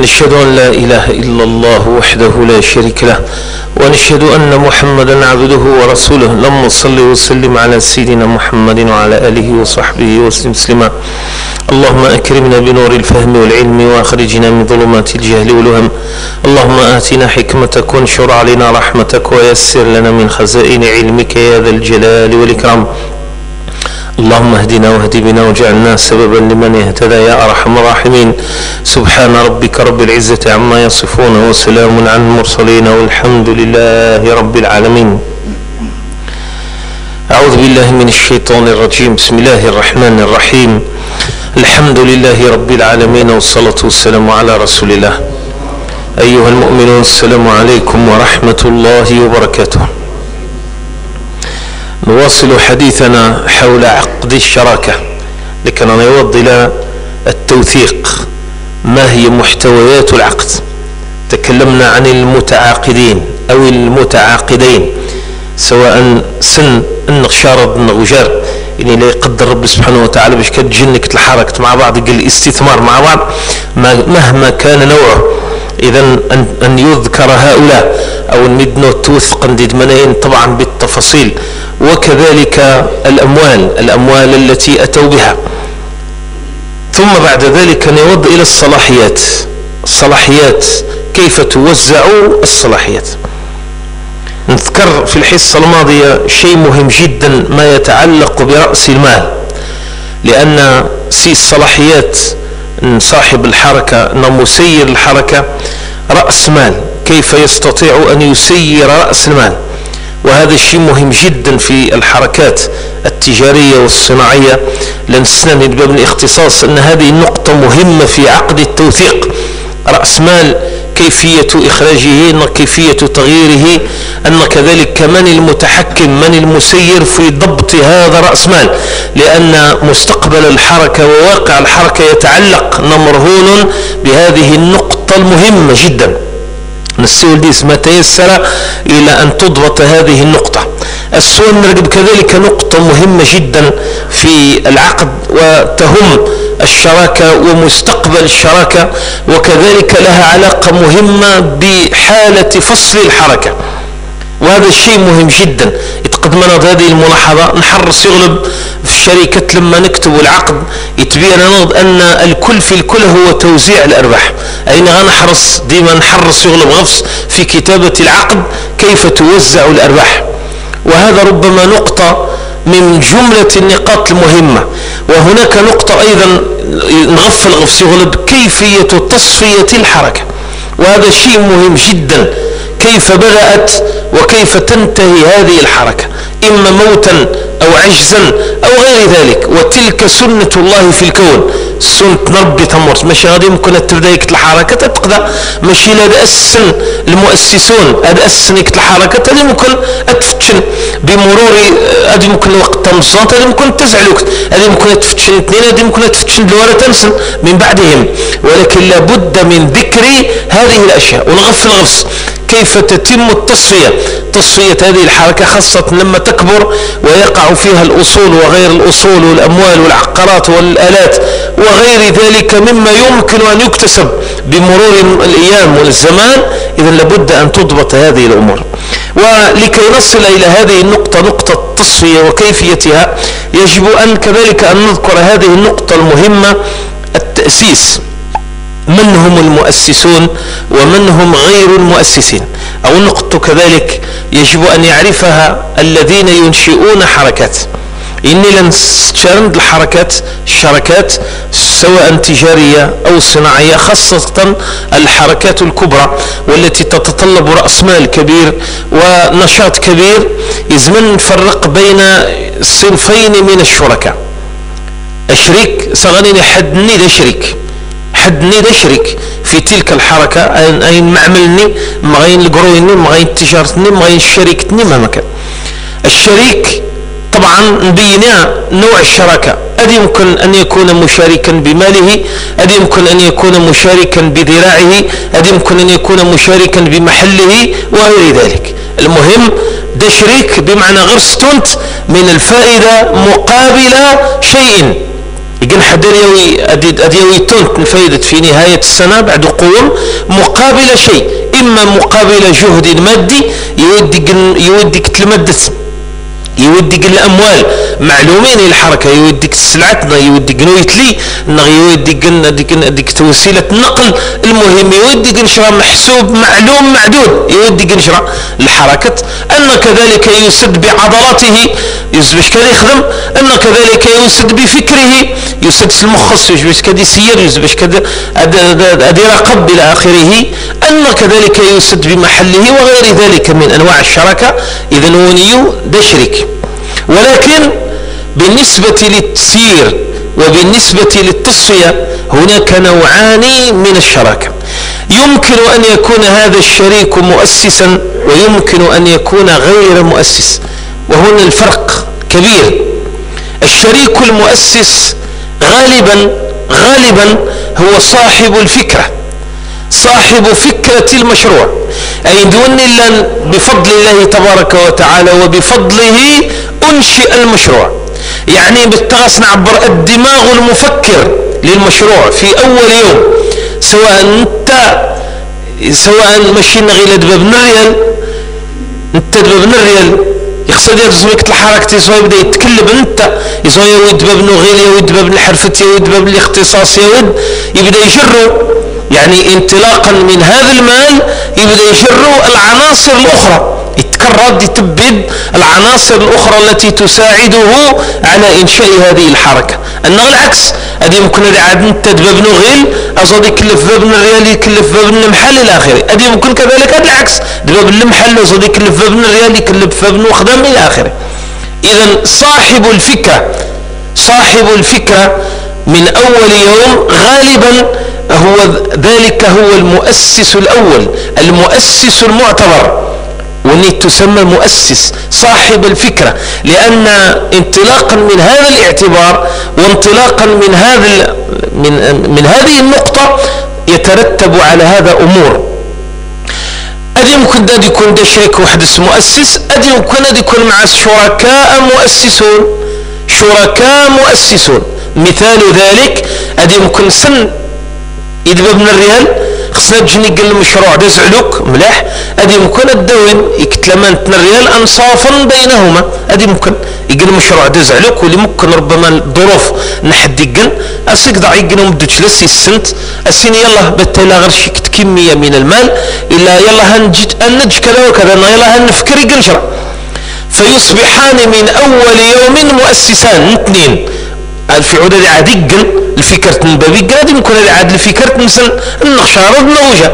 نشهد أن لا إله إلا الله وحده لا شريك له، ونشهد أن محمدا عبده ورسوله. اللهم صل وسلم على سيدنا محمد وعلى آله وصحبه وسلم تسليما. اللهم أكرمنا بنور الفهم والعلم، وأخرجنا من ظلمات الجهل والوهم. اللهم آتنا حكمتك، وانشر علينا رحمتك، ويسر لنا من خزائن علمك يا ذا الجلال والإكرام. اللهم اهدنا واهد بنا واجعلنا سببا لمن اهتدى يا أرحم الراحمين. سبحان ربك رب العزة عما يصفون، وسلام على المرسلين، والحمد لله رب العالمين. أعوذ بالله من الشيطان الرجيم. بسم الله الرحمن الرحيم. الحمد لله رب العالمين، والصلاة والسلام على رسول الله. أيها المؤمنون، السلام عليكم ورحمة الله وبركاته. نواصل حديثنا حول عقد الشراكة، لكننا نعود إلى التوثيق. ما هي محتويات العقد؟ تكلمنا عن المتعاقدين أو المتعاقدين، سواء سن النغشار النغجار، يعني لا يقدر رب سبحانه وتعالى باش كتجنك الحركة مع بعض، يقل الاستثمار مع بعض مهما كان نوعه. إذا أن يذكر هؤلاء أو نمدنا توثق نديد منين طبعا بالتفاصيل، وكذلك الأموال التي أتوا بها. ثم بعد ذلك نود إلى الصلاحيات كيف توزع الصلاحيات. نذكر في الحصة الماضية شيء مهم جدا، ما يتعلق برأس المال، لأن الصلاحيات صاحب الحركة مسير الحركة رأس مال، كيف يستطيع أن يسير رأس المال. وهذا الشيء مهم جدا في الحركات التجارية والصناعية، لنستند باب الاختصاص أن هذه النقطة مهمة في عقد التوثيق. رأس مال، كيفية إخراجه، كيفية تغييره، أن كذلك كمان المتحكم من المسير في ضبط هذا رأس مال، لأن مستقبل الحركة وواقع الحركة يتعلق مرهون بهذه النقطة المهمة جدا. نسيو ديس ما تيسر إلى أن تضبط هذه النقطة. السؤال نرقب كذلك نقطة مهمة جدا في العقد، وتهم الشراكة ومستقبل الشراكة، وكذلك لها علاقة مهمة بحالة فصل الحركة، وهذا الشيء مهم جدا. يتقدمنا هذه الملاحظة، نحرص يغلب في الشركة لما نكتب العقد يتبين أن الكل في الكل هو توزيع الأرباح. أين غنحرص ديما نحرص يغلب غفص في كتابة العقد كيف توزع الأرباح، وهذا ربما نقطة من جملة النقاط المهمة. وهناك نقطة أيضا نغفل غفص يغلب، كيفية تصفية الحركة، وهذا شيء مهم جدا. كيف بدأت وكيف تنتهي هذه الحركة، إما موتا أو عجزا أو غير ذلك، وتلك سنة الله في الكون. سنة ربي تمرت، ماشي غادي يمكن تبدأ الحركة تقدر ماشي هذا أسن المؤسسون، هذا أسن الحركة هذه ممكن أتفتشن بمرور، هذه ممكن وقت تمصات، هذه ممكن تزعلوك، هذه ممكن تفتشن اثنين، هذه ممكن تفتشن دوارة تنسن من بعدهم. ولكن لابد من ذكر هذه الأشياء ونغفل غفص كيف تتم تصفية هذه الحركة، خاصة لما تكبر ويقع فيها الأصول وغير الأصول والأموال والعقارات والآلات وغير ذلك مما يمكن أن يكتسب بمرور الأيام والزمان. إذا لابد أن تضبط هذه الأمور. ولكي نصل إلى هذه النقطة، نقطة التصفية وكيفيتها، يجب أن كذلك أن نذكر هذه النقطة المهمة، التأسيس. من هم المؤسسون ومن هم غير المؤسسين، أو نقطة كذلك يجب أن يعرفها الذين ينشئون حركات. إني لنشارند الشركات سواء تجارية أو صناعية، خاصة الحركات الكبرى والتي تتطلب رأس مال كبير ونشاط كبير. يزمن نفرق بين صنفين من الشركاء. الشريك صغني حدني ده شريك في تلك الحركة، أين معملني مغين القرويني مغين تجارتني مغين شريكتني ما مكان. الشريك طبعا نبينا نوع الشراكة، أدي يمكن أن يكون مشاركا بماله، أدي يمكن أن يكون مشاركا بذراعه، أدي يمكن أن يكون مشاركا بمحله وغير ذلك. المهم ده شريك بمعنى غير ستونت من الفائدة مقابل شيء، يقن حدريوي أديوي تونت الفايدة في نهاية السنة بعد قوم مقابل شيء، إما مقابل جهد مادي يوديك تلمدس، يوديك الاموال معلومين الحركه، يوديك السلعتنا، يوديك نويتلي يوديك وسيله النقل، المهم يوديك نشرى محسوب معلوم معدود، يوديك نشرى الحركه، ان كذلك يسد بعضلاته باش كذا يخدم، ان كذلك يسد بفكره، يسد المخص باش كذا يسير، باش كذا ادي رقب الى اخره، ان كذلك يسد بمحله وغير ذلك من انواع الشراكه. اذا ونيو ده شريك. ولكن بالنسبة للتسيير وبالنسبة للتصفية هناك نوعان من الشراكة، يمكن أن يكون هذا الشريك مؤسسا ويمكن أن يكون غير مؤسس، وهنا الفرق كبير. الشريك المؤسس غالبا هو صاحب الفكرة، صاحب فكرة المشروع، أي دون إلا بفضل الله تبارك وتعالى وبفضله أنشئ المشروع. يعني بالتغاس نعبر الدماغ المفكر للمشروع في أول يوم، سواء ماشي نغيل دبابنا الريال، انت دبابنا الريال يقصد يرزمك الحركة يسوي يبدا يتكلم، انت يسوي يود باب نغيل يود باب الحرفة يود باب الاختصاص يبدا يجروا، يعني انطلاقا من هذا المال يبدا يجروا العناصر الاخرى، يتكرر يتبد العناصر الاخرى التي تساعده على انشاء هذه الحركه. انه العكس، هذه يمكن عاد انت باب نغيل ازود يكلف باب الريال يكلف باب المحل الى اخره، هذه يمكن كذلك هذا العكس، باب المحل ازود يكلف باب الريال يكلف باب الخدام الى اخره. اذا صاحب الفكره من اول يوم غالبا هو المؤسس الاول، المؤسس المعتبر، واللي تسمى مؤسس صاحب الفكرة، لأن انطلاقا من هذا الاعتبار وانطلاقا من هذه النقطة يترتب على هذا أمور. أدي يمكن ده يكون ده شريك وحدث مؤسس، أدي يمكن يكون مع شركاء مؤسسون. مثال ذلك أدي يمكن سن يدبب من الريال خصنا تجني قل المشروع ده زعلوك ملاح، ادي يمكن الدوين يكتلمان الريال انصافا بينهما، ادي يمكن يقل المشروع ده زعلوك، واللي ممكن ربما الظروف نحد يقل اسيك ضع يقل مدوش لسي السنت السين يلا بالتالي غير شكت كمية من المال الا يلا هنج كذا وكذا يلا هنفكر يقل شرع، فيصبحان من اول يوم مؤسسان اثنين في عدد عديق الفكرة البابي قادي يمكن عاد الفكرة مثل النخشارة النوجة،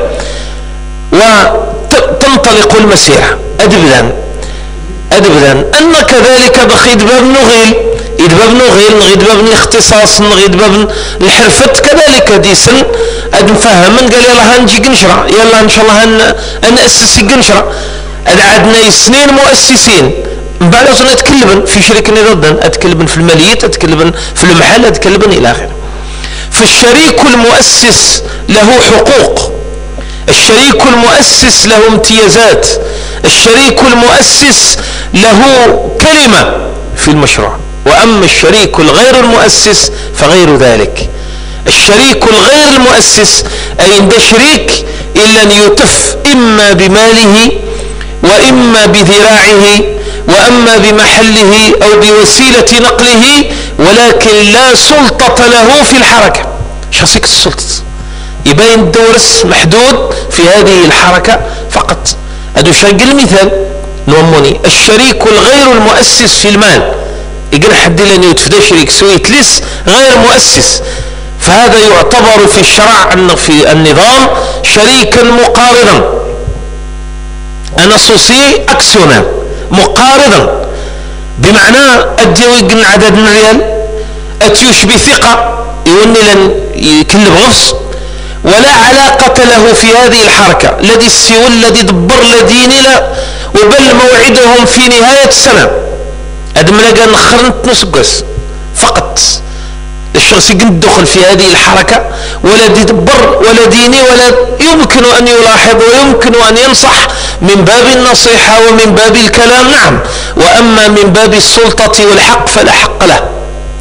وتنطلق المسيرة أدبدا أن كذلك بخيد باب نغيل نغيد باب الاختصاص نغيد باب الحرفة كذلك دي سن نفهم قال يلا هنجي قنشرة يلا إن شاء الله هنأسس قنشرة، عندنا سنين مؤسسين بعد أصلا أتكلم في شركة نضدن، أتكلم في الماليات، أتكلم في المحل، أتكلم إلى آخره. فالشريك المؤسس له حقوق، الشريك المؤسس له امتيازات، الشريك المؤسس له كلمة في المشروع. وأما الشريك الغير المؤسس فغير ذلك. الشريك الغير المؤسس أي عند شريك إلا أن يتف إما بماله وإما بذراعه وأما بمحله أو بوسيلة نقله، ولكن لا سلطة له في الحركة. شخصية السلطة يبين الدورس محدود في هذه الحركة فقط. هذا شاق المثال نوموني الشريك الغير المؤسس في المال يقول حد لن يتفدى شريك سويت لس غير مؤسس، فهذا يعتبر في الشرع في النظام شريكا مقارضا، أنا صوصي أكسونا مقارضا، بمعنى أديوي عدد من ريال أتيوش بثقة يوني لن يكلب غفص ولا علاقة له في هذه الحركة، الذي السيول الذي دبر لديني لا وبل موعدهم في نهاية السنة هذا ملقى نخرنت نسقس فقط. الشخص يدخل في هذه الحركة ولا يدبر ولا ديني ولا يمكن أن يلاحظ ويمكن أن ينصح من باب النصيحة ومن باب الكلام نعم، وأما من باب السلطة والحق فلا حق له.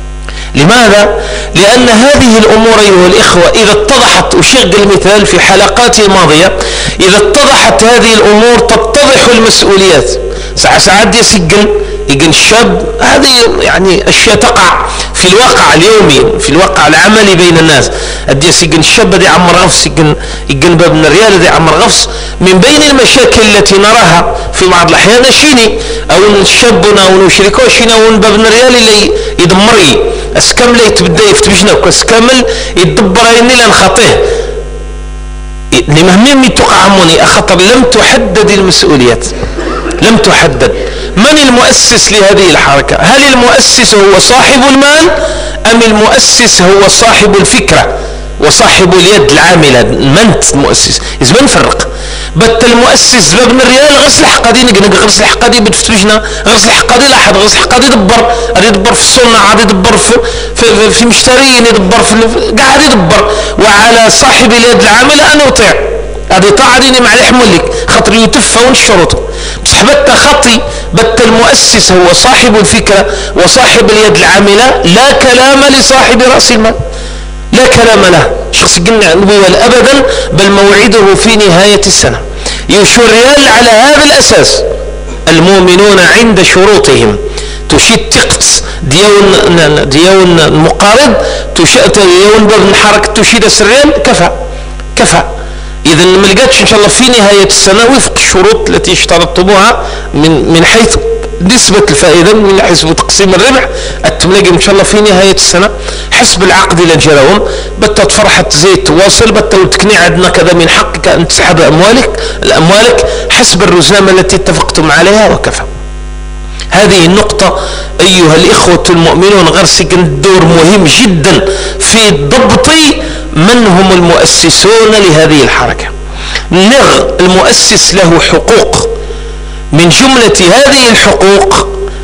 لماذا؟ لأن هذه الأمور أيها الإخوة إذا اتضحت، أشغل المثال في حلقاتي الماضية، إذا اتضحت هذه الأمور تتضح المسؤوليات. ساعات يقن الشاب، هذه يعني أشياء تقع في الواقع اليومي، في الواقع العملي بين الناس. يقن الشاب دي عمر غفص، يقن باب الريال دي عمر غفص. من بين المشاكل التي نراها في بعض الأحيان شيني أو الشابنا أو نشركه شيني أو باب الريال اللي يدمري اسكامل يتبدا يفتبشناك اسكامل يدبر اني لنخطيه لمهمين يتوقع عموني أخطر. لم تحدد المسؤوليات، لم تحدد من المؤسس لهذه الحركة. هل المؤسس هو صاحب المال أم المؤسس هو صاحب الفكرة وصاحب اليد العاملة؟ من المؤسس؟ إذا ما نفرق بت المؤسس بابن الريال غسل حقادي نقنق غسل حقادي بتفتشنا غسل حقادي لاحد غسل حقادي يدبر، غادي يدبر في الصناعة، غادي يدبر في مشترين، يدبر في قاعد يدبر. وعلى صاحب اليد العاملة أن يطيع، هذه طاعة ديني مع يحملك خاطر يتفون الشروط. بصح بت خطي بت المؤسس هو صاحب الفكرة وصاحب اليد العاملة، لا كلام لصاحب رأس المال، لا كلام له. شخص قلنا أبدا، بل موعده في نهاية السنة. يشو الريال على هذا الأساس. المؤمنون عند شروطهم تشيد تقص ديون المقارض ديون باب الحركة تشيد الريال كفى. إذا ما لقاتش إن شاء الله في نهاية السنة وفق الشروط التي اشترطتموها من حيث نسبة الفائدة، من حيث تقسيم الربح، التملاقي إن شاء الله في نهاية السنة حسب العقد اللي جراهم بتا تفرحت زيت تواصل بتا تكني عندنا كذا من حقك أن تسحب أموالك حسب الرزنامة التي اتفقتم عليها وكفى. هذه النقطة أيها الإخوة المؤمنون غرسك دور مهم جدا في ضبط من هم المؤسسون لهذه الحركة. المؤسس له حقوق، من جملة هذه الحقوق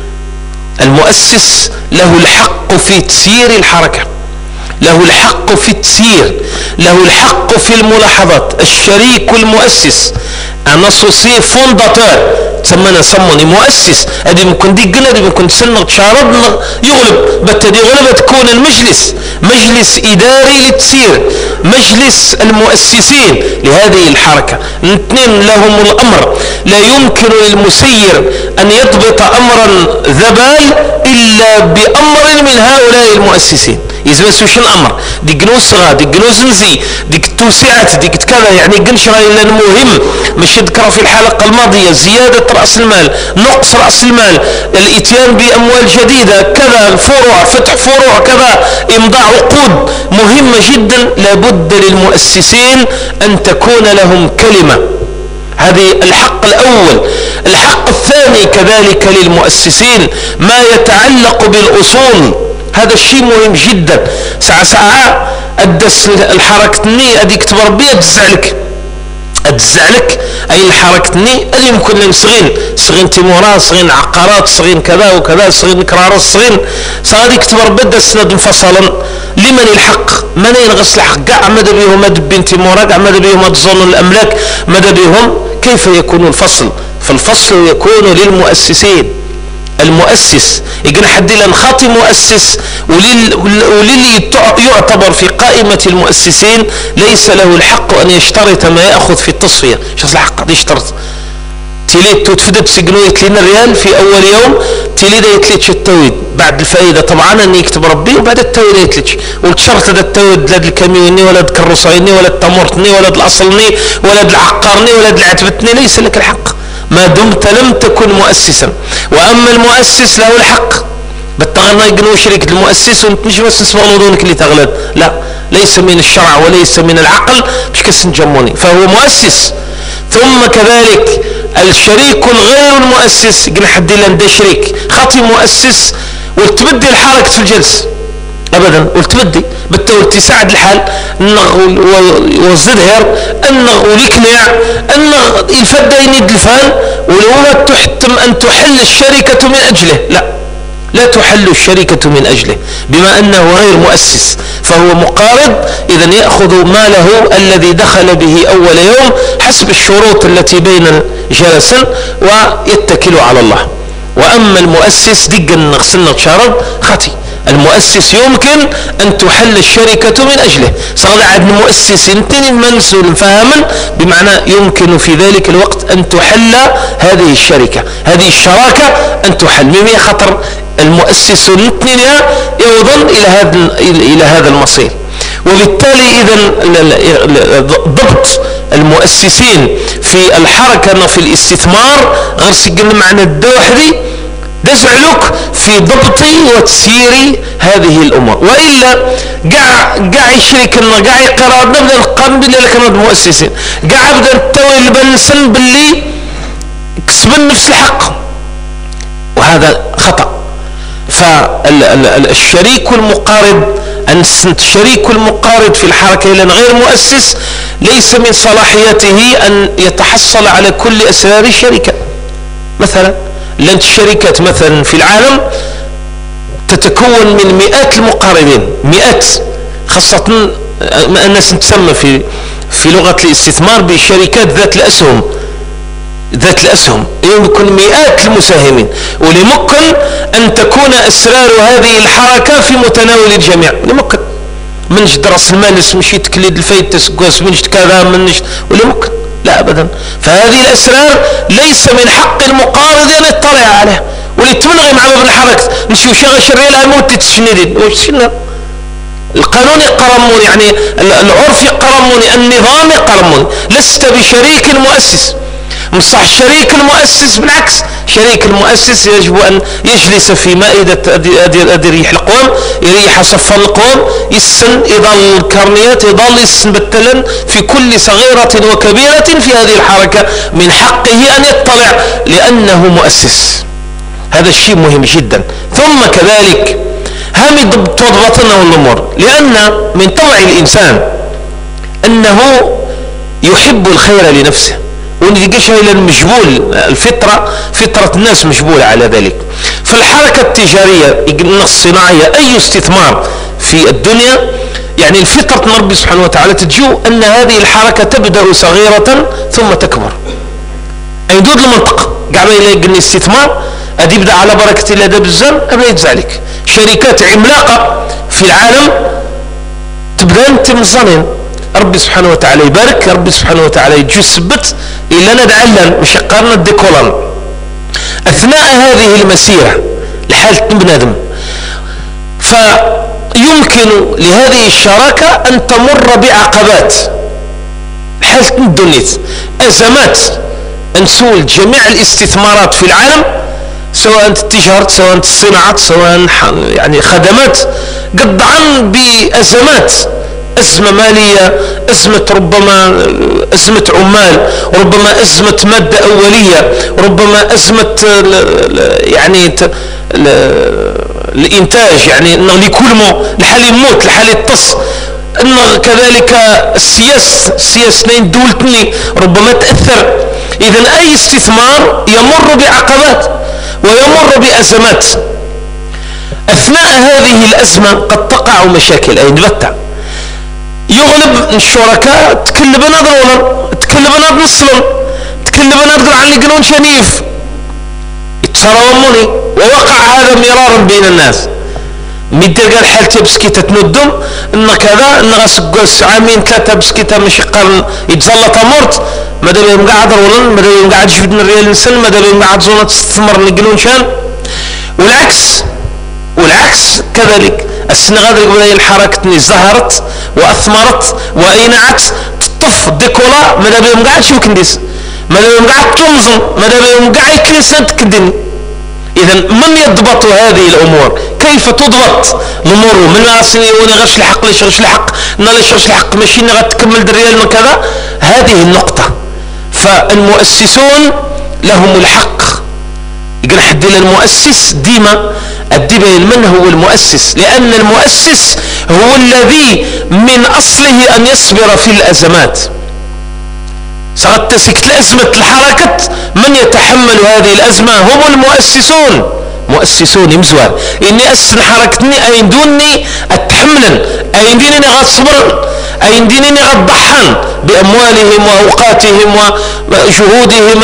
المؤسس له الحق في تسيير الحركة، له الحق في التسيير، له الحق في الملاحظات. الشريك المؤسس أنا سوسي فونداتور تسمى سموني مؤسس. هذه ممكن دي قلنا دي ممكن تسنغ تشارض يغلب بتدي غلبة تكون المجلس مجلس إداري للتسيير، مجلس المؤسسين لهذه الحركة. الاثنين لهم الأمر، لا يمكن للمسير أن يضبط أمرا ذبال إلا بأمر من هؤلاء المؤسسين. إذا سوش الأمر دي جنوز صغار دي جنوز نزي دي توسعات دي كذا يعني قنشرة إلا المهم مش يذكر في الحلقة الماضية زيادة رأس المال، نقص رأس المال، الاتيان بأموال جديدة كذا، فروع فتح فروع كذا، إمضاء عقود مهمة جدا. لابد للمؤسسين أن تكون لهم كلمة، هذه الحق الأول. الحق الثاني كذلك للمؤسسين ما يتعلق بالأصول، هذا الشيء مهم جدا. ساعة أدس الحركة النية أديك تبربية تزعلك أي الحركة النية اللي يمكن لهم صغين تيمورات، صغين عقارات، صغين كذا وكذا، صغين كرارات، صغاديك تبربية السند انفصلا. لمن الحق؟ من ينغس الحق؟ قاع ماذا بهم دبين تيمورات، قاع ماذا بهم تظن الأملاك، ماذا بهم؟ كيف يكون الفصل؟ فالفصل يكون للمؤسسين. المؤسس يقول حد لن خاطي مؤسس وللي يعتبر في قائمة المؤسسين ليس له الحق أن يشترط ما يأخذ في التصفية. شخص الحق قد يشترط تليد تفدد سجنو يتلين الريال في أول يوم تليد يتلتش التويد بعد الفائدة طبعا أن يكتب ربي وبعد التويد يتلتش والشرط هذا التويد لا الكاميوني ولا الكروسيني ولا التمورتني ولا الأصلني ولا العقارني ولا العتبتني، ليس لك الحق ما دمت لم تكن مؤسسا. وأما المؤسس له الحق بالتغنى يقنوا شركة المؤسس ونتنش مؤسس مغلوطونك اللي تغلط، لا، ليس من الشرع وليس من العقل مش كسن جموني، فهو مؤسس. ثم كذلك الشريك الغير المؤسس قلنا حد لن ده شريك خاطي مؤسس والتبدي الحركة في الجلس ابدا والتبدي بالتالي تساعد الحال انه والزدهر انه وليكنع انه الفدا ينيد الفال ولو تحتم ان تحل الشركة من اجله، لا تحل الشركة من اجله بما انه غير مؤسس فهو مقارض. اذا يأخذ ماله الذي دخل به اول يوم حسب الشروط التي بين جلسا ويتكل على الله. واما المؤسس دقا نغسلنا تشارب خطي المؤسس يمكن أن تحل الشركة من أجله. صار عند المؤسسين المنسول فهما بمعنى يمكن في ذلك الوقت أن تحل هذه الشركة، هذه الشراكة أن تحل مما خطر المؤسس الاثنين يوضن إلى هذا المصير. وبالتالي إذا ضبط المؤسسين في الحركة وفي الاستثمار غير سجل معنى الدوحدي دزعلك في ضبط وتسيير هذه الأمور، وإلا قاع يشركنا قاع يقرار نبدأ القانون باللي لكنا المؤسسين قاع بدأ التوي البنسن باللي كسبن نفس الحق، وهذا خطأ. فالشريك المقارض الشريك المقارض في الحركة إلى غير مؤسس ليس من صلاحيته أن يتحصل على كل أسرار الشركة. مثلا لأن الشركات مثلا في العالم تتكون من مئات المقاربين، مئات، خاصة الناس تسمى في لغة الاستثمار بشركات ذات الأسهم يمكن مئات المساهمين، ولممكن أن تكون أسرار هذه الحركة في متناول الجميع. لممكن منش درس المال مشي تكليد الفايدة تسقوس منش كذا منش، ولممكن لا أبدا. فهذه الأسرار ليس من حق المقارض أن يطلع عليها، ولتمنغي مع باب الحركة نشوف شغل شرية لها موت تتشندين وشنا القانون يقرمون، يعني العرف يقرمون، النظام يقرمون. لست بشريك المؤسس، مصح الشريك المؤسس بالعكس، شريك المؤسس يجب أن يجلس في مائدة يريح القوام، يريح صفا القوام، يسن يضل الكرنيات، يضل يسن بتلا في كل صغيرة وكبيرة في هذه الحركة، من حقه أن يطلع لأنه مؤسس. هذا الشيء مهم جدا. ثم كذلك هم تضبطنا الأمور، لأن من طبع الإنسان أنه يحب الخير لنفسه، ونلقاش إلى المجبول، الفطرة فطرة الناس مجبولة على ذلك. فالحركة التجارية الصناعية أي استثمار في الدنيا، يعني الفطرة ربي سبحانه وتعالى تجو أن هذه الحركة تبدأ صغيرة ثم تكبر. أي دود المنطقة قاعد يلاقي الاستثمار أدي يبدأ على بركة الله ده بالزن أبدا يتزعلك. شركات عملاقة في العالم تبدأ أنت مصنين، ربي سبحانه وتعالى يبارك، ربي سبحانه وتعالى يجسبت إلا ندعلن مش قارنا الديكولان أثناء هذه المسيرة لحالة بنادم. فيمكن لهذه الشراكة أن تمر بعقبات حالة الدنيا، أزمات، نسول جميع الاستثمارات في العالم سواء التجارة سواء الصناعة سواء يعني خدمات قد عن بأزمات، أزمة مالية، أزمة ربما أزمة عمال، ربما أزمة مادة أولية، ربما أزمة يعني الإنتاج، يعني لكل لحال يموت لحال يتص، أن كذلك السياسة دولتني ربما تأثر. إذن أي استثمار يمر بعقبات ويمر بأزمات. أثناء هذه الأزمة قد تقع مشاكل، أي نبتع يغلب الشركاء تكلب نظر تكلب نظر نصلا تكلب نظر عن لقنون شنيف يتصرموني، ووقع هذا مرارا بين الناس. ميدر قال حالتي بسكيتة تندم ان كذا ان غسقوس عامين ثلاثة بسكيتة مش قرن يتزلط مرت ماذا بيهم قاعد رولن ماذا بيهم قاعد جبدنا الريال نسن ماذا بيهم قاعد زونة تستثمر لقنون شان. والعكس كذلك السنة غادر يقول الحركة ظهرت وأثمرت وأينعت تطف ديكولا ماذا بيهم قاعد شو كنديس ماذا بيهم قاعد تنظم ماذا بيهم قاعد كنيسان تكدني. إذا من يضبط هذه الأمور؟ كيف تضبط الأمور؟ من راسني وانا غش الحق ليش غش الحق ليش غش الحق ماشي غتكمل الريال من كذا. هذه النقطة. فالمؤسسون لهم الحق. يقول حد المؤسس ديما الدبي من هو المؤسس، لأن المؤسس هو الذي من أصله أن يصبر في الأزمات. صارت تسكت الأزمة الحركة من يتحمل هذه الأزمة هم المؤسسون. مؤسسون مزوار إني أسن حركتني أين دوني أتحملا أين ديني غصبر أين ديني غضحان بأموالهم وأوقاتهم وجهودهم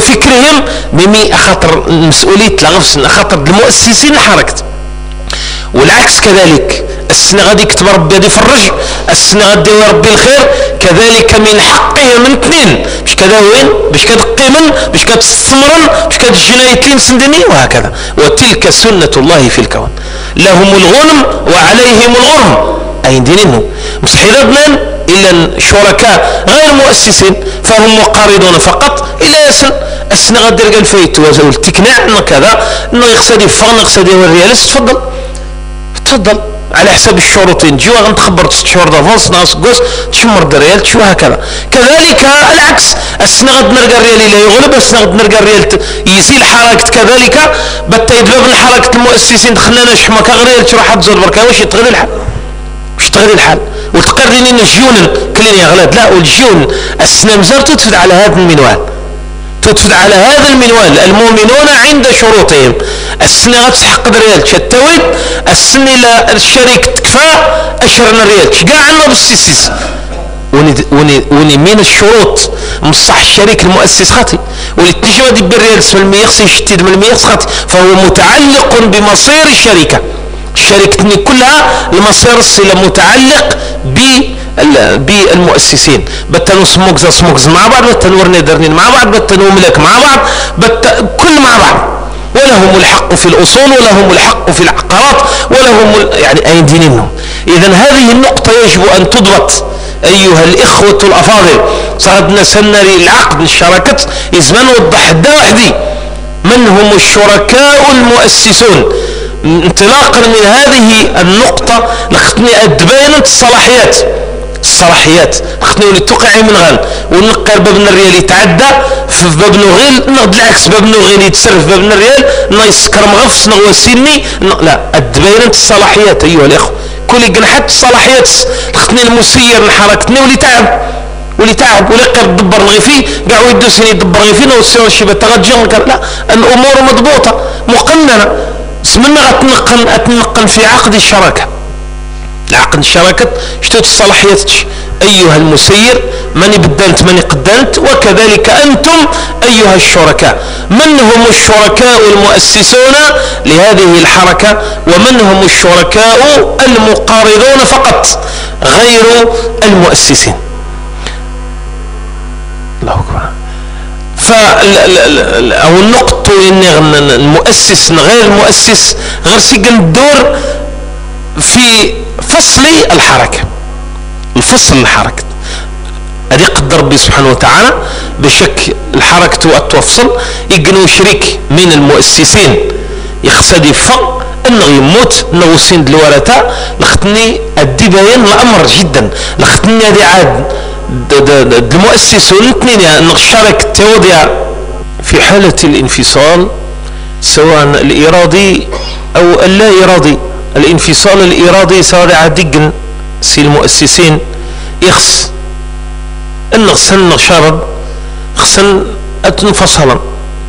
وفكرهم ممي أخطر المسؤولية لغفص أخطر المؤسسين الحركة. والعكس كذلك. السنة غادي يكتب ربي غادي يفرج، السنة غادي ربي الخير، كذلك من حقه من اثنين باش كذا وين باش كتقيمن باش كتستمرن باش كتجنايتين سندني وهكذا. وتلك سنة الله في الكون، لهم الغنم وعليهم الغرم. أين دينهم مستحيل بنان إلا شركاء غير مؤسسين فهم مقارضون فقط إلى يسن السنة غادي يلقى الفايت والتكناع انه كذا انه يقصد يفغن يقصد الرياليست. تفضل على حساب الشروطين تجي غنتخبر 6 شهور دافونس ناقص كوس تشمر الريال تشوف هكذا. كذلك العكس، السنة غاد نلقى الريال الى يغلب، السنة غاد نلقى الريال يزيل حركة. كذلك بتا يدباب حركة المؤسسين دخلنا شحما كغريال تروح تزول بركا واش يتغير الحال، واش تغير الحال وتقررين جيون كلين يا غلاد. لا، والجيون السنة مزال تدفد على هذا المنوال، تدفد على هذا المنوال. المؤمنون عند شروطهم. السنة غتسحق ريال تشتويت، السنة الى الشريك تكفى اشرنا ريال كاع عنا بالسيسيس وني من الشروط مصح الشريك المؤسس خاطي واللي تنجم غادي بالريال 800 خصو يشتي 800 خاطي، فهو متعلق بمصير الشركة. الشركة كلها المصير الصلة متعلق بالمؤسسين. بتنو سموكز مع بعض، بتنو ورنيدرنين مع بعض، بتنو ملك مع بعض، كل مع بعض. ولهم الحق في الأصول ولهم الحق في العقارات ولهم يعني أين دينهم. إذن هذه النقطة يجب أن تضبط أيها الإخوة الأفاضل. صارتنا سنري العقد الشراكة إزمان وضح دا وحدي من هم الشركاء المؤسسون. انطلاقا من هذه النقطة لختني أدبينت الصلاحيات لختني لتقعي من غن ونقر باب الريال يتعدى في باب نغيل نغد العكس باب نغيل يتسرف باب الريال نيسكر مغفص نغوى سيني لا، أدبينت الصلاحيات أيها الإخوة. كل جنحات الصلاحيات لختني المسير نحركتني ولي تعب ولي قرب دبر نغيفي قاعد يدوسني دبر نغيفينا والسير الشبه تغجر. لا، الأمور مضبوطة مقننة. سمنا أتنقل في عقد الشراكة. العقد الشراكة شتوت الصلاحيات أيها المسير ماني بدلت ماني قدمت، وكذلك أنتم أيها الشركاء. من هم الشركاء المؤسسون لهذه الحركة ومن هم الشركاء المقارضون فقط غير المؤسسين. الله أكبر. أو النقطة إن المؤسس غير المؤسس غير سيقن الدور في فصل الحركة. الفصل الحركة هذه قدر ربي سبحانه وتعالى بشك الحركة أتوفصل يقنوا شريك من المؤسسين يقصد يفق انه يموت انه سند الورثة. لختني الدباين الامر جدا لختني هذه عاد المؤسسون الاثنين انه الشركة توضع في حالة الانفصال سواء الارادي او اللا ارادي. الانفصال الارادي سواء عاد سي المؤسسين يخص انه خصن شرط خصن اتنفصلا.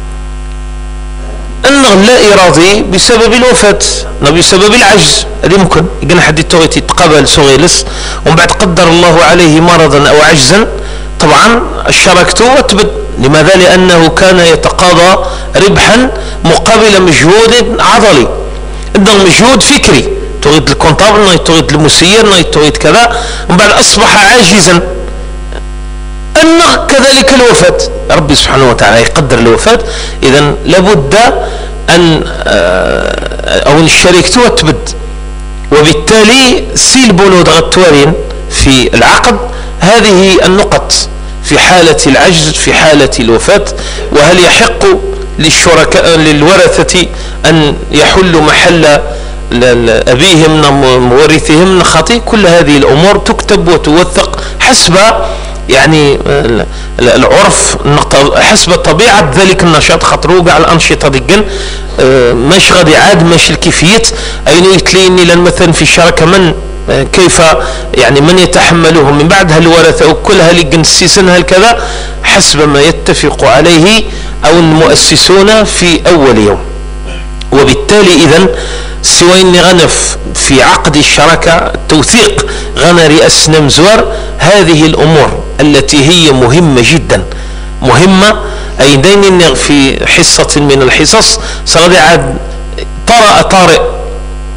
انه لا ارادي بسبب الوفاة بسبب العجز هذه ممكن يقول حد التوغيتي تقابل سوغيلس ومن بعد قدر الله عليه مرضا او عجزا طبعا الشركة وتبد. لماذا؟ لانه كان يتقاضى ربحا مقابل مجهود عضلي. انه مجهود فكري تريد الكونتابل تريد المسير تريد كذا ومن بعد اصبح عاجزا. أنه كذلك الوفاة ربي سبحانه وتعالى يقدر الوفاة. إذن لابد أن أو الشريك تبد وبالتالي سيل بنود غتوارين في العقد هذه النقط في حالة العجز في حالة الوفاة. وهل يحق للشركاء للورثة أن يحلوا محل أبيهم مورثهم خطي. كل هذه الأمور تكتب وتوثق حسب يعني العرف حسب طبيعة ذلك النشاط. خطروق على الأنشطة ديجن مش غادي عاد مش الكيفية أين يتليني لأن مثلا في الشركة من كيف يعني من يتحمله من بعد هل ورثة وكلها لجن السيسن هل كذا حسب ما يتفق عليه أو المؤسسون في أول يوم. وبالتالي إذن سوين غنف في عقد الشراكة التوثيق غنى رئاسنا مزوار هذه الأمور التي هي مهمة جدا مهمة. أي دين في حصة من الحصص صار عاد طارئ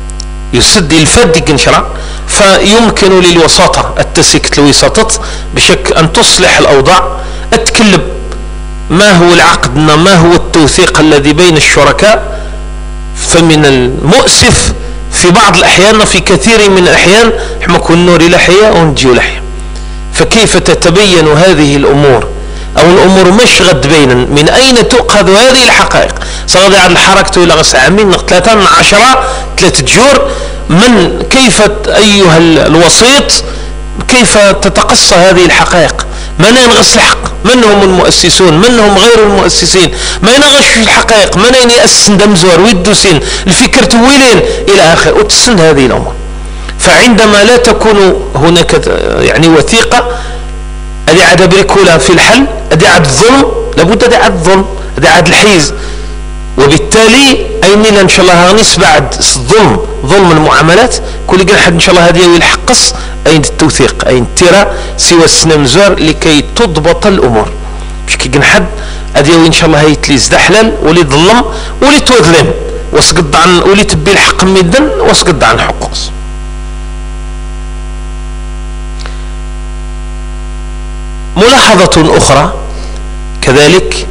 يسد الفد ينشرع، فيمكن للوساطة التسكت الوساطة بشك أن تصلح الأوضاع، أتكلم ما هو العقد، ما هو التوثيق الذي بين الشركاء. فمن المؤسف في بعض الأحيان، في كثير من الأحيان احنا كون نوري لحية ونجيو لحية، فكيف تتبين هذه الأمور أو الأمور مش غد بينا؟ من أين تؤخذ هذه الحقائق؟ صغير عن الحركة إلى غس عامين 3 من 10 3 جور، من كيف أيها الوسيط كيف تتقصى هذه الحقائق؟ من ينغص الحق؟ من هم المؤسسون؟ من هم غير المؤسسين؟ ما ينغش الحقائق؟ من يأسس دمزور ويدوسين الفكر تويلين إلى آخر وتسند هذه الأمور. فعندما لا تكون هناك يعني وثيقة، أدي عاد بريكولا في الحل، أدي عاد الظلم، لابد أدي عاد الظلم، أدي عاد الحيز، وبالتالي أين إن شاء الله غنيس بعد الظلم، ظلم المعاملات كل جن حد إن شاء الله هذه يلحقص أين التوثيق، أين ترى سوى السنمزار لكي تضبط الأمور. مش كي جن حد أدي إن شاء الله هيتليز دحلل ولي ظلم ولي توظلم وسقط عن ولي تبي الحق مدن وسقط عن حقوق. ملاحظة أخرى كذلك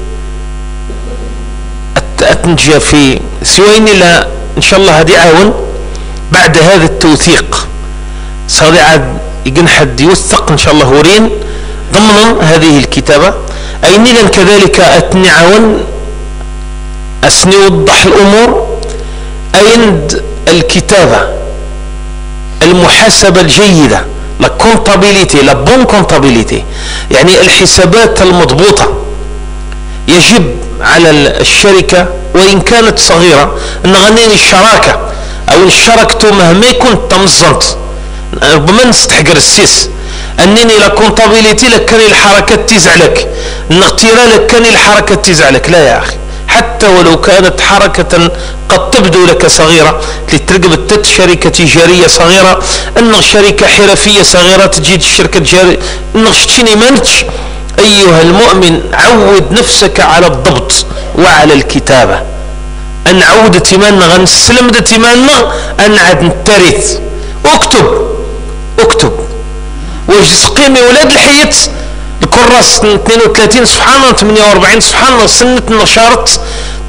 أتنجى في سوين لا إن شاء الله هذه عاون بعد هذا التوثيق صار عاد يجن حد يوثق إن شاء الله ورين ضمن هذه الكتابة. أينيلا كذلك أتنعاون أسني وضح الأمور أيند الكتابة المحاسبة الجيدة، لا كونتابيليتي، لا بون كونتابيليتي، يعني الحسابات المضبوطة. يجب على الشركة وإن كانت صغيرة أن غنين الشراكة أو الشركة مهما يكون تمزنت ربما نستحقر السيس أنني لا كونتابيليتي لكني الحركة تزعلك، نغتيرا لكني الحركة تزعلك. لا يا أخي، حتى ولو كانت حركة قد تبدو لك صغيرة، لترقب التت شركة تجارية صغيرة، أن شركة حرفية صغيرة تجيد الشركة تجارية نغشتشيني مانتش. أيها المؤمن عود نفسك على الضبط وعلى الكتابة. أن عود تمانا غنسلم دا تمانا أن عاد نترث. اكتب واجلس قيمي ولاد الحيط الكراس 32 صفحة 48 صفحة سنة نشارت.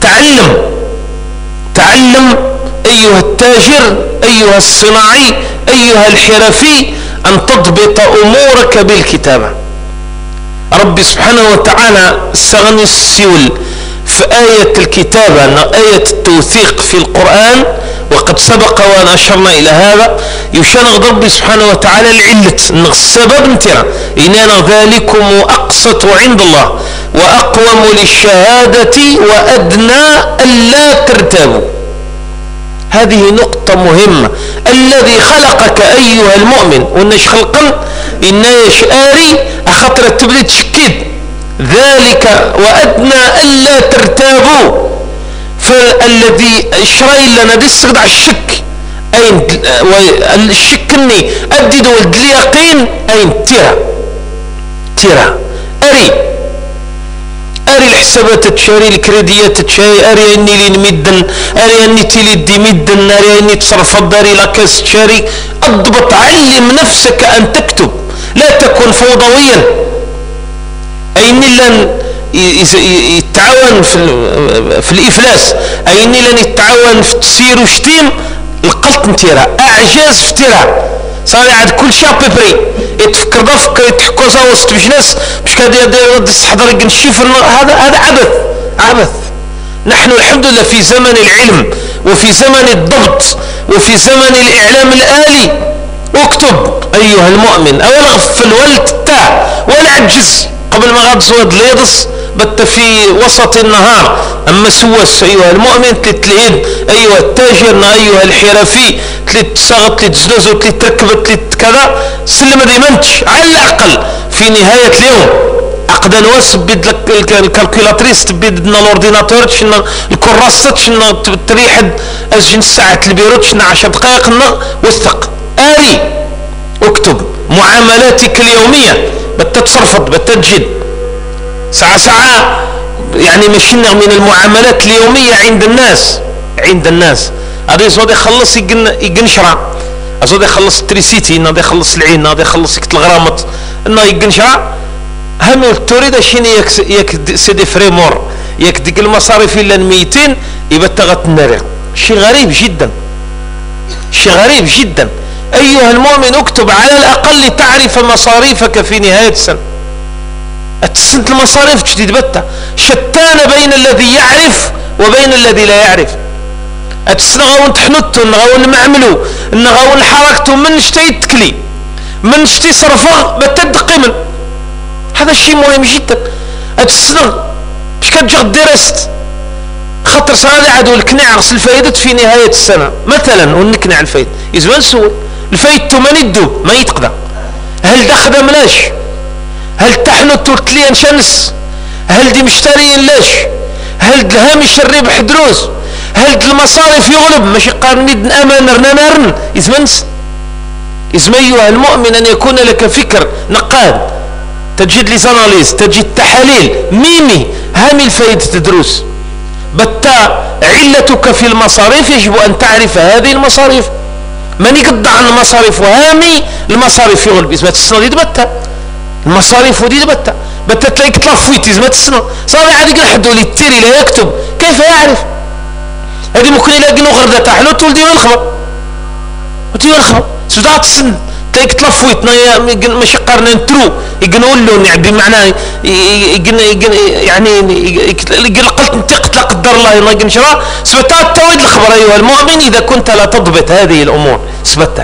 تعلم أيها التاجر، أيها الصناعي، أيها الحرفي أن تضبط أمورك بالكتابة. ربي سبحانه وتعالى استغني السيول في آية الكتابة، آية التوثيق في القرآن، وقد سبق وأن أشرنا إلى هذا. يشان ربي سبحانه وتعالى العلة السبب انترا إننا ذلكم أقسط عند الله وأقوم للشهادة وأدنى ألا ترتابوا. هذه نقطة مهمة. الذي خلقك أيها المؤمن ونش خلقا إن يشآري أخطر التبليد شكيد ذلك وأدنى ألا ترتابوا. فالذي إشرائيل لنا دي السقط الشك أين الشك أني أدد ولد اليقين أين ترى أري الحسابات تشاري الكريديات تشاري أري أني لين مدن أري أني تلي دي مدن أري أني تصرف الداري لاكاس تشاري. اضبط، علم نفسك أن تكتب، لا تكن فوضويا. أين لن يتعاون في الإفلاس، أين لن يتعاون في التسيير وشتيم القلط نتيرا أعجاز في تيرا صار عاد كل شيء بيبري يتفكر ضفكر يتحكوزا وسط بجناس مش كاد يدير الصحضر ينشيف. هذا عبث. نحن الحمد لله في زمن العلم وفي زمن الضبط وفي زمن الإعلام الآلي. اكتب أيها المؤمن، أولا غفل والتتاع ولا عجز قبل ما غاد زود ليضس بت في وسط النهار. أما سوس أيها المؤمن تلتلئد، أيها التاجر، أيها الحرفي تلتساغط تلتزنزو تلتركب تلتكذا سلم ديمنتش على الأقل في نهاية اليوم عقد نواس بيد لك الكالكولاتريس تبيد لنا الاورديناتور تشنا الكراس تشنا تريحد أزجن الساعة البيرو تشنا 10 دقائق وثق. اكتب معاملاتك اليومية بتتصرفت بتتجد ساعة يعني مشينا من المعاملات اليومية عند الناس. هذا يزود يخلص يقنشرا أزود يخلص التريسيتي ناضي يخلص العين ناضي يخلص الغرامط إنه يقنشرا هم تريد شيء يك سيدي فريمور يك ديك المصاريف إلا 200 يبقى تغط النار. شيء غريب جدا، شيء غريب جدا. أيها المؤمن اكتب على الأقل تعرف مصاريفك في نهاية السنة. السنة المصاريف جديد بتا شتان بين الذي يعرف وبين الذي لا يعرف. السنة غاون تحنطو غاون معملو غاون حركتو من شتي تكلي من شتي صرفه بتدقي من هذا الشيء مهم جدا. السنة مش كتجي درست خاطر صار عدو الكنع رس الفايدة في نهاية السنة مثلا ونكنع الفايدة يزوان سوى الفايدة ما يدو ما يتقدر. هل دا خدمناش؟ هل تحنطو تليان شمس؟ هل دي مشتريين لاش؟ هل الهامش الربح دروس؟ هل المصاريف يغلب ماشي قارنين امان رنان يزمنس إذ أيها المؤمن أن يكون لك فكر نقاد تجد لزاناليز تجد تحاليل ميمي هامي الفائدة تدرس بتا علتك في المصاريف يجب أن تعرف هذه المصاريف من يقطع عن المصاريف وهامي المصاريف يغلب إذا ما تسنى دي بتا المصاريف ودي بتا تلاقيك تلفويت إذا ما تسنى صار عادي قل لي التيري لا يكتب كيف يعرف هذه ممكن يلاقي غردة تحلو تولدي والخبر وتي والخبر سودات سن تلاقيك تلفويت ماشي قارنا نترو يقنقول له يعني بمعنى يعني يقول قلت انتقت لا قدر الله ما ينشرها سبتها التويد الخبر أيها المؤمن إذا كنت لا تضبط هذه الأمور سبتها.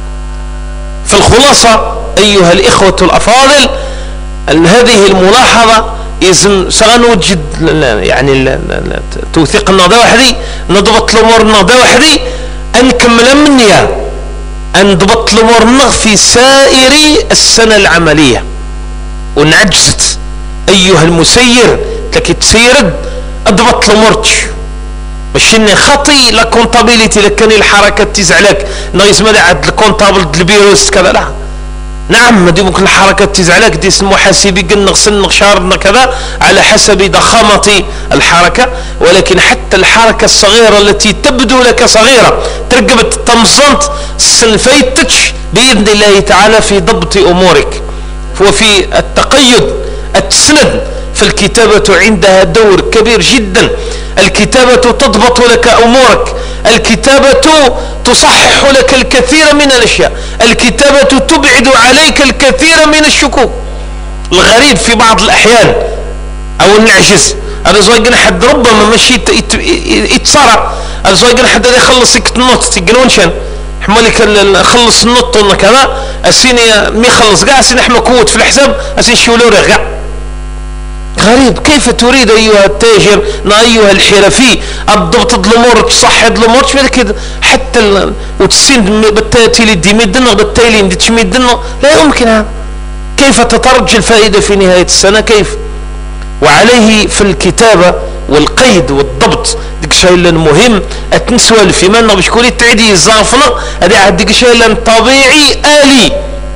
في الخلاصة أيها الإخوة الأفاضل هذه الملاحظة إذن سنوجد يعني توثيق النهضة وحدي نضبط الأمور النهضة وحدي أنكمل منيا أن ضبط الأمور في سائر السنة العملية ونعجزت أيها المسير لكي تسيرد أضبط الأمور مش إني خطي لا كونتابيليتي لكني الحركة تزعلك ناقص ماذا عاد الكونتابل البيروس كذا لا نعم دي ممكن الحركة تزعلك دي اسمه محاسبي قلنا غسلنا شارنا كذا على حسب ضخامة الحركة ولكن حتى الحركة الصغيرة التي تبدو لك صغيرة ترقبت تمزنت سنفيتش بإذن الله تعالى في ضبط أمورك وفي التقيد التسند في الكتابة عندها دور كبير جدا. الكتابة تضبط لك أمورك الكتابة تصحح لك الكثير من الأشياء الكتابة تبعد عليك الكثير من الشكوك. الغريب في بعض الأحيان أو النعجز هذا زوجنا حد ربما ماشي يتصارع هذا زوجنا حد يخلص النط يقولونشان حمالك خلص النط كذا أسيني مي خلص قاع أسيني احنا قوت في الحساب أسيني شولوري قاع غريب. كيف تريد أيها التاجر أيها الحرفي الضبط الأمور تصحح الأمور كده حتى وتسين بالتالي للديميدنا بالتالي مدتشميدنا لا يمكن هذا. كيف تترجى الفائدة في نهاية السنة كيف؟ وعليه في الكتابة والقيد والضبط ديك شيء مهم التنسوال في مالنا باش كولي تعدي الزافنة هذه ديك شيء طبيعي آلي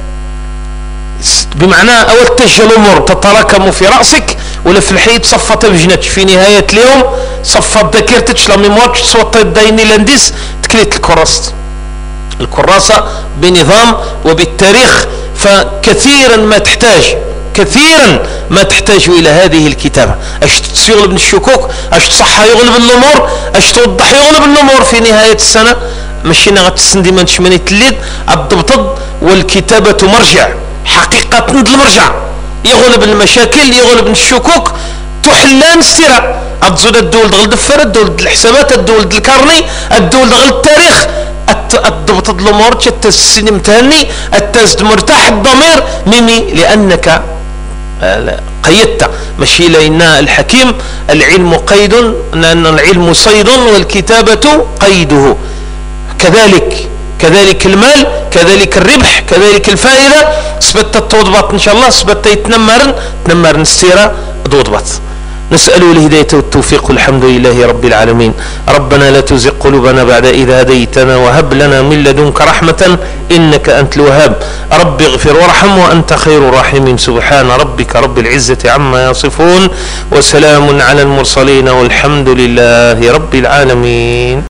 بمعنى أول تجي الأمور تتراكم في رأسك ولا في الحيط صفت بجنتش في نهاية اليوم صفت ذاكرتش لا ميموارتش صوت الديني لانديس تكليت الكراسة بنظام وبالتاريخ. فكثيرا ما تحتاج إلى هذه الكتابة أش تغلب الشكوك أش تصحى يغلب الأمور أش توضح يغلب الأمور في نهاية السنة مشينا غتسندي ما نشمني تليد الضبط والكتابة مرجع حقيقة المرجع يغلب المشاكل يغلب الشكوك تحلان السيرة الزود الدول دغل دفر الدول الحسابات الدول الكارني الدول دغل التاريخ الضبط الأمور تتسني متهني التزد مرتاح الضمير ميمي لأنك قيدت مشي لنا الحكيم العلم قيد لأن العلم صيد والكتابة قيده. كذلك المال كذلك الربح كذلك الفائدة سبت التوضبط إن شاء الله سبت تنمر السيرة ضوضبط. نسأل الهداية والتوفيق الحمد لله رب العالمين. ربنا لا تزغ قلوبنا بعد إذا هديتنا وهب لنا من لدنك رحمة إنك أنت الوهاب. رب اغفر وارحم وأنت خير الراحمين. سبحان ربك رب العزة عما يصفون وسلام على المرسلين والحمد لله رب العالمين.